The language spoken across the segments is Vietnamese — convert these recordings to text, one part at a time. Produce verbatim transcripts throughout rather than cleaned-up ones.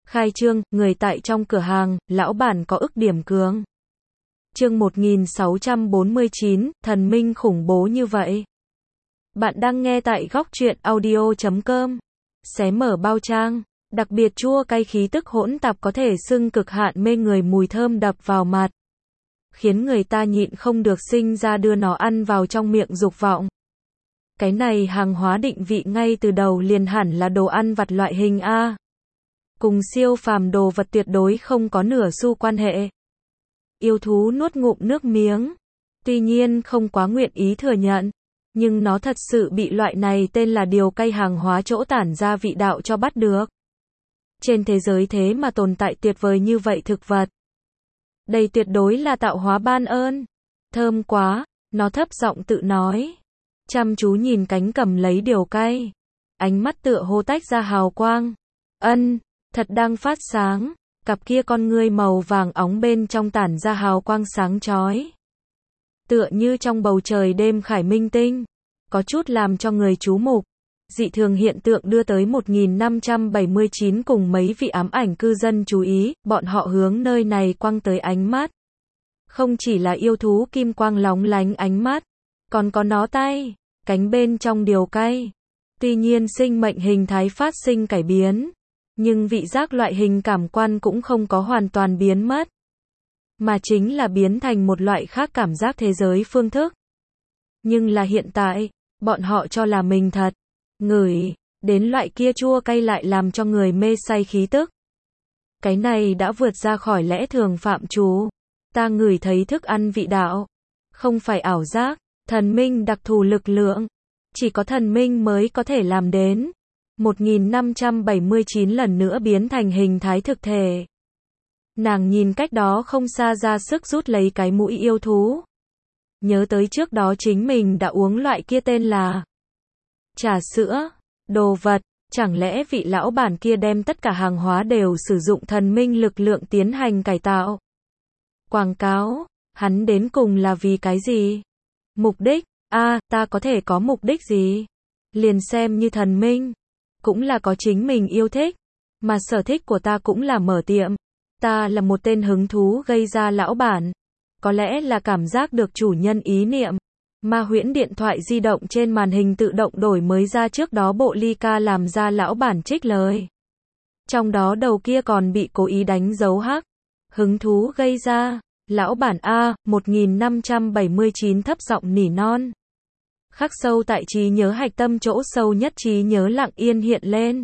Khai trương, người tại trong cửa hàng, lão bản có ức điểm cường. Chương một nghìn sáu trăm bốn mươi chín, thần minh khủng bố như vậy. Bạn đang nghe tại góc truyện audio chấm com. Xé mở bao trang, đặc biệt chua cay khí tức hỗn tạp có thể xưng cực hạn mê người, mùi thơm đập vào mặt, khiến người ta nhịn không được sinh ra đưa nó ăn vào trong miệng dục vọng. Cái này hàng hóa định vị ngay từ đầu liền hẳn là đồ ăn vặt loại hình A. Cùng siêu phàm đồ vật tuyệt đối không có nửa xu quan hệ. Yêu thú nuốt ngụm nước miếng. Tuy nhiên không quá nguyện ý thừa nhận, nhưng nó thật sự bị loại này tên là điều cay hàng hóa chỗ tản ra vị đạo cho bắt được. Trên thế giới thế mà tồn tại tuyệt vời như vậy thực vật. Đây tuyệt đối là tạo hóa ban ơn. Thơm quá, nó thấp giọng tự nói. Chăm chú nhìn cánh cầm lấy điều cay. Ánh mắt tựa hồ tách ra hào quang. Ân, thật đang phát sáng. Cặp kia con ngươi màu vàng óng bên trong tản ra hào quang sáng chói. Tựa như trong bầu trời đêm khải minh tinh. Có chút làm cho người chú mục. Dị thường hiện tượng đưa tới một nghìn năm trăm bảy mươi chín cùng mấy vị ám ảnh cư dân chú ý, bọn họ hướng nơi này quăng tới ánh mắt. Không chỉ là yêu thú kim quang lóng lánh ánh mắt, còn có nó tay, cánh bên trong điều cay. Tuy nhiên sinh mệnh hình thái phát sinh cải biến, nhưng vị giác loại hình cảm quan cũng không có hoàn toàn biến mất, mà chính là biến thành một loại khác cảm giác thế giới phương thức. Nhưng là hiện tại, bọn họ cho là mình thật ngửi đến loại kia chua cay lại làm cho người mê say khí tức. Cái này đã vượt ra khỏi lẽ thường phạm trù. Ta ngửi thấy thức ăn vị đạo, không phải ảo giác, thần minh đặc thù lực lượng, chỉ có thần minh mới có thể làm đến. một nghìn năm trăm bảy mươi chín lần nữa biến thành hình thái thực thể. Nàng nhìn cách đó không xa ra sức rút lấy cái mũi yêu thú. Nhớ tới trước đó chính mình đã uống loại kia tên là trà sữa, đồ vật, chẳng lẽ vị lão bản kia đem tất cả hàng hóa đều sử dụng thần minh lực lượng tiến hành cải tạo? Quảng cáo, hắn đến cùng là vì cái gì? Mục đích, a à, ta có thể có mục đích gì? Liền xem như thần minh, cũng là có chính mình yêu thích, mà sở thích của ta cũng là mở tiệm. Ta là một tên hứng thú gây ra lão bản, có lẽ là cảm giác được chủ nhân ý niệm. Ma huyễn điện thoại di động trên màn hình tự động đổi mới ra trước đó bộ ly ca làm ra lão bản trích lời. Trong đó đầu kia còn bị cố ý đánh dấu hắc. Hứng thú gây ra, lão bản A, một nghìn năm trăm bảy mươi chín thấp giọng nỉ non. Khắc sâu tại trí nhớ hạch tâm chỗ sâu nhất trí nhớ lặng yên hiện lên.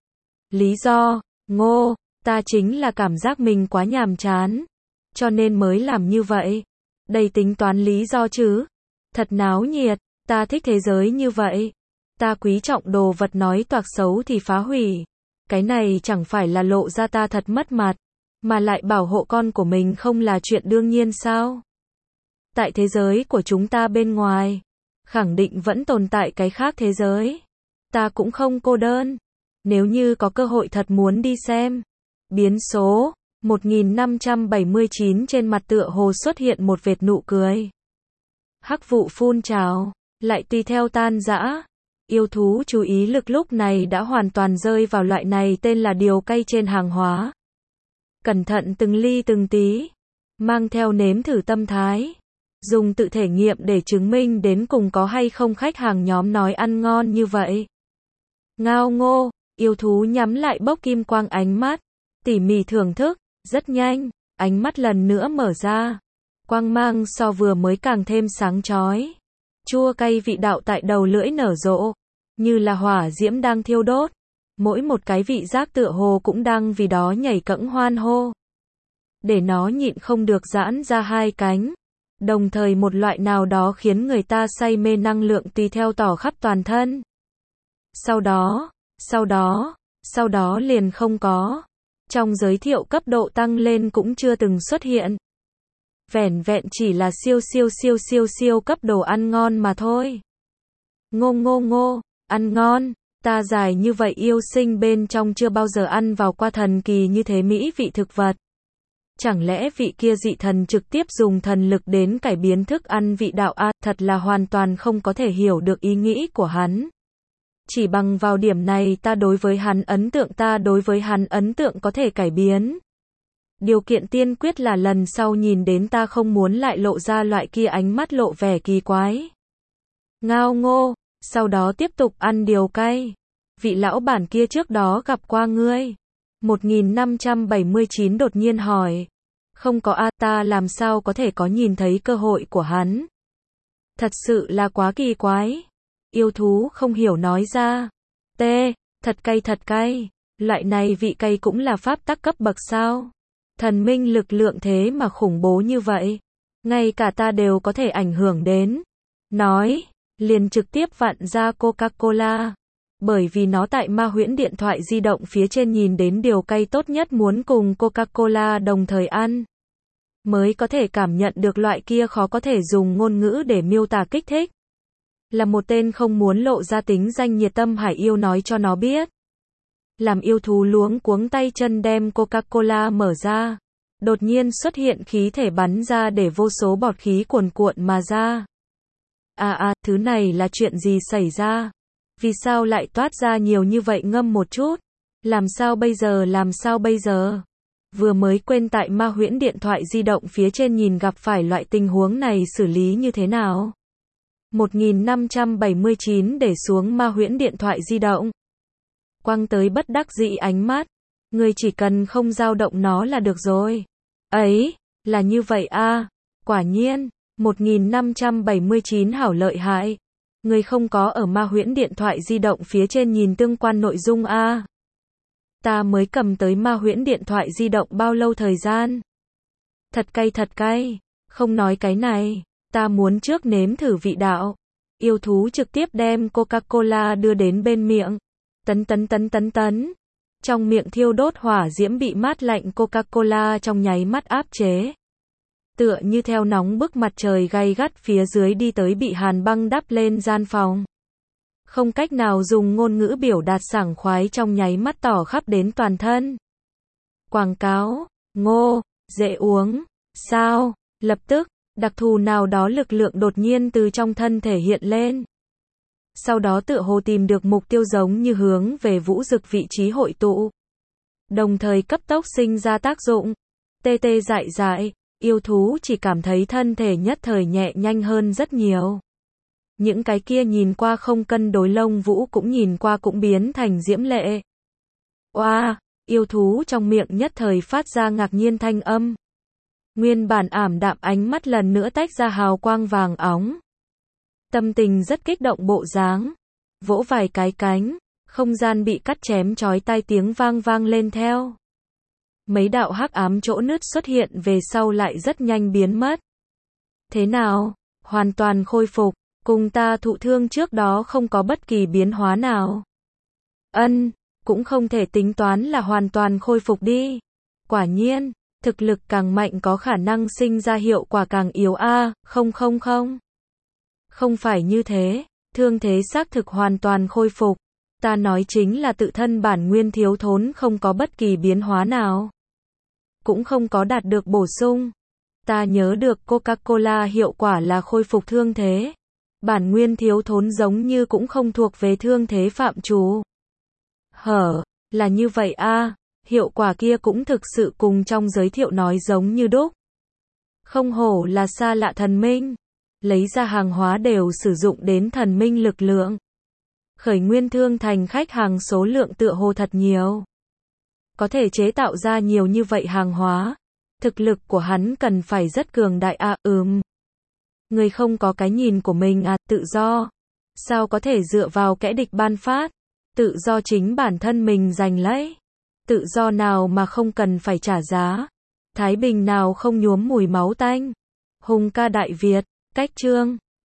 Lý do, ngô, ta chính là cảm giác mình quá nhàm chán, cho nên mới làm như vậy. Đây tính toán lý do chứ. Thật náo nhiệt, ta thích thế giới như vậy. Ta quý trọng đồ vật nói toạc xấu thì phá hủy. Cái này chẳng phải là lộ ra ta thật mất mặt, mà lại bảo hộ con của mình không là chuyện đương nhiên sao? Tại thế giới của chúng ta bên ngoài, khẳng định vẫn tồn tại cái khác thế giới. Ta cũng không cô đơn. Nếu như có cơ hội thật muốn đi xem. Biến số, một nghìn năm trăm bảy mươi chín trên mặt tựa hồ xuất hiện một vệt nụ cười. Hắc vụ phun trào, lại tùy theo tan rã. Yêu thú chú ý lực lúc này đã hoàn toàn rơi vào loại này tên là điều cay trên hàng hóa. Cẩn thận từng ly từng tí, mang theo nếm thử tâm thái, dùng tự thể nghiệm để chứng minh đến cùng có hay không khách hàng nhóm nói ăn ngon như vậy. Ngao ngô, yêu thú nhắm lại bốc kim quang ánh mắt, tỉ mỉ thưởng thức, rất nhanh, ánh mắt lần nữa mở ra. Quang mang so vừa mới càng thêm sáng chói. Chua cay vị đạo tại đầu lưỡi nở rộ, như là hỏa diễm đang thiêu đốt. Mỗi một cái vị giác tựa hồ cũng đang vì đó nhảy cẫng hoan hô. Để nó nhịn không được giãn ra hai cánh. Đồng thời một loại nào đó khiến người ta say mê năng lượng tùy theo tỏ khắp toàn thân. Sau đó, sau đó, sau đó liền không có. Trong giới thiệu cấp độ tăng lên cũng chưa từng xuất hiện. Vẻn vẹn chỉ là siêu siêu siêu siêu siêu cấp đồ ăn ngon mà thôi. Ngô ngô ngô, ăn ngon, ta dài như vậy yêu sinh bên trong chưa bao giờ ăn vào qua thần kỳ như thế mỹ vị thực vật. Chẳng lẽ vị kia dị thần trực tiếp dùng thần lực đến cải biến thức ăn vị đạo a, thật là hoàn toàn không có thể hiểu được ý nghĩ của hắn. Chỉ bằng vào điểm này ta đối với hắn ấn tượng ta đối với hắn ấn tượng có thể cải biến. Điều kiện tiên quyết là lần sau nhìn đến ta không muốn lại lộ ra loại kia ánh mắt lộ vẻ kỳ quái. Ngao ngô, sau đó tiếp tục ăn điều cay. Vị lão bản kia trước đó gặp qua ngươi. một nghìn năm trăm bảy mươi chín đột nhiên hỏi. Không có a, ta làm sao có thể có nhìn thấy cơ hội của hắn. Thật sự là quá kỳ quái. Yêu thú không hiểu nói ra. T, thật cay thật cay. Loại này vị cay cũng là pháp tắc cấp bậc sao? Thần minh lực lượng thế mà khủng bố như vậy. Ngay cả ta đều có thể ảnh hưởng đến. Nói, liền trực tiếp vặn ra Coca-Cola. Bởi vì nó tại ma huyễn điện thoại di động phía trên nhìn đến điều cay tốt nhất muốn cùng Coca-Cola đồng thời ăn. Mới có thể cảm nhận được loại kia khó có thể dùng ngôn ngữ để miêu tả kích thích. Là một tên không muốn lộ ra tính danh nhiệt tâm hải yêu nói cho nó biết. Làm yêu thú luống cuống tay chân đem Coca-Cola mở ra. Đột nhiên xuất hiện khí thể bắn ra để vô số bọt khí cuồn cuộn mà ra. À à, thứ này là chuyện gì xảy ra? Vì sao lại toát ra nhiều như vậy ngâm một chút? Làm sao bây giờ làm sao bây giờ? Vừa mới quên tại ma huyễn điện thoại di động phía trên nhìn gặp phải loại tình huống này xử lý như thế nào? một nghìn năm trăm bảy mươi chín để xuống ma huyễn điện thoại di động. Quăng tới bất đắc dĩ ánh mắt. Người chỉ cần không dao động nó là được rồi. Ấy, là như vậy a. Quả nhiên, một nghìn năm trăm bảy mươi chín hảo lợi hại. Người không có ở ma huyễn điện thoại di động phía trên nhìn tương quan nội dung a. Ta mới cầm tới ma huyễn điện thoại di động bao lâu thời gian? Thật cay thật cay. Không nói cái này. Ta muốn trước nếm thử vị đạo. Yêu thú trực tiếp đem Coca-Cola đưa đến bên miệng. Tấn tấn tấn tấn tấn. Trong miệng thiêu đốt hỏa diễm bị mát lạnh Coca-Cola trong nháy mắt áp chế. Tựa như theo nóng bức mặt trời gay gắt phía dưới đi tới bị hàn băng đắp lên gian phòng. Không cách nào dùng ngôn ngữ biểu đạt sảng khoái trong nháy mắt tỏ khắp đến toàn thân. Quảng cáo, ngô, dễ uống, sao, lập tức, đặc thù nào đó lực lượng đột nhiên từ trong thân thể hiện lên. Sau đó tựa hồ tìm được mục tiêu giống như hướng về vũ dực vị trí hội tụ. Đồng thời cấp tốc sinh ra tác dụng. Tê tê dại dại, yêu thú chỉ cảm thấy thân thể nhất thời nhẹ nhanh hơn rất nhiều. Những cái kia nhìn qua không cân đối lông vũ cũng nhìn qua cũng biến thành diễm lệ. Oa, wow, yêu thú trong miệng nhất thời phát ra ngạc nhiên thanh âm. Nguyên bản ảm đạm ánh mắt lần nữa tách ra hào quang vàng óng. Tâm tình rất kích động bộ dáng. Vỗ vài cái cánh, không gian bị cắt chém chói tai tiếng vang vang lên theo. Mấy đạo hắc ám chỗ nứt xuất hiện về sau lại rất nhanh biến mất. Thế nào? Hoàn toàn khôi phục, cùng ta thụ thương trước đó không có bất kỳ biến hóa nào. Ân, cũng không thể tính toán là hoàn toàn khôi phục đi. Quả nhiên, thực lực càng mạnh có khả năng sinh ra hiệu quả càng yếu a, à, không không không. Không phải như thế, thương thế xác thực hoàn toàn khôi phục. Ta nói chính là tự thân bản nguyên thiếu thốn không có bất kỳ biến hóa nào. Cũng không có đạt được bổ sung. Ta nhớ được Coca-Cola hiệu quả là khôi phục thương thế. Bản nguyên thiếu thốn giống như cũng không thuộc về thương thế phạm trù. Hở, là như vậy a, à, hiệu quả kia cũng thực sự cùng trong giới thiệu nói giống như đúc. Không hổ là xa lạ thần minh. Lấy ra hàng hóa đều sử dụng đến thần minh lực lượng. Khởi nguyên thương thành khách hàng số lượng tựa hồ thật nhiều. Có thể chế tạo ra nhiều như vậy hàng hóa. Thực lực của hắn cần phải rất cường đại à, ừm. Người không có cái nhìn của mình à, tự do. Sao có thể dựa vào kẻ địch ban phát? Tự do chính bản thân mình giành lấy. Tự do nào mà không cần phải trả giá? Thái bình nào không nhuốm mùi máu tanh? Hùng ca Đại Việt, cách chương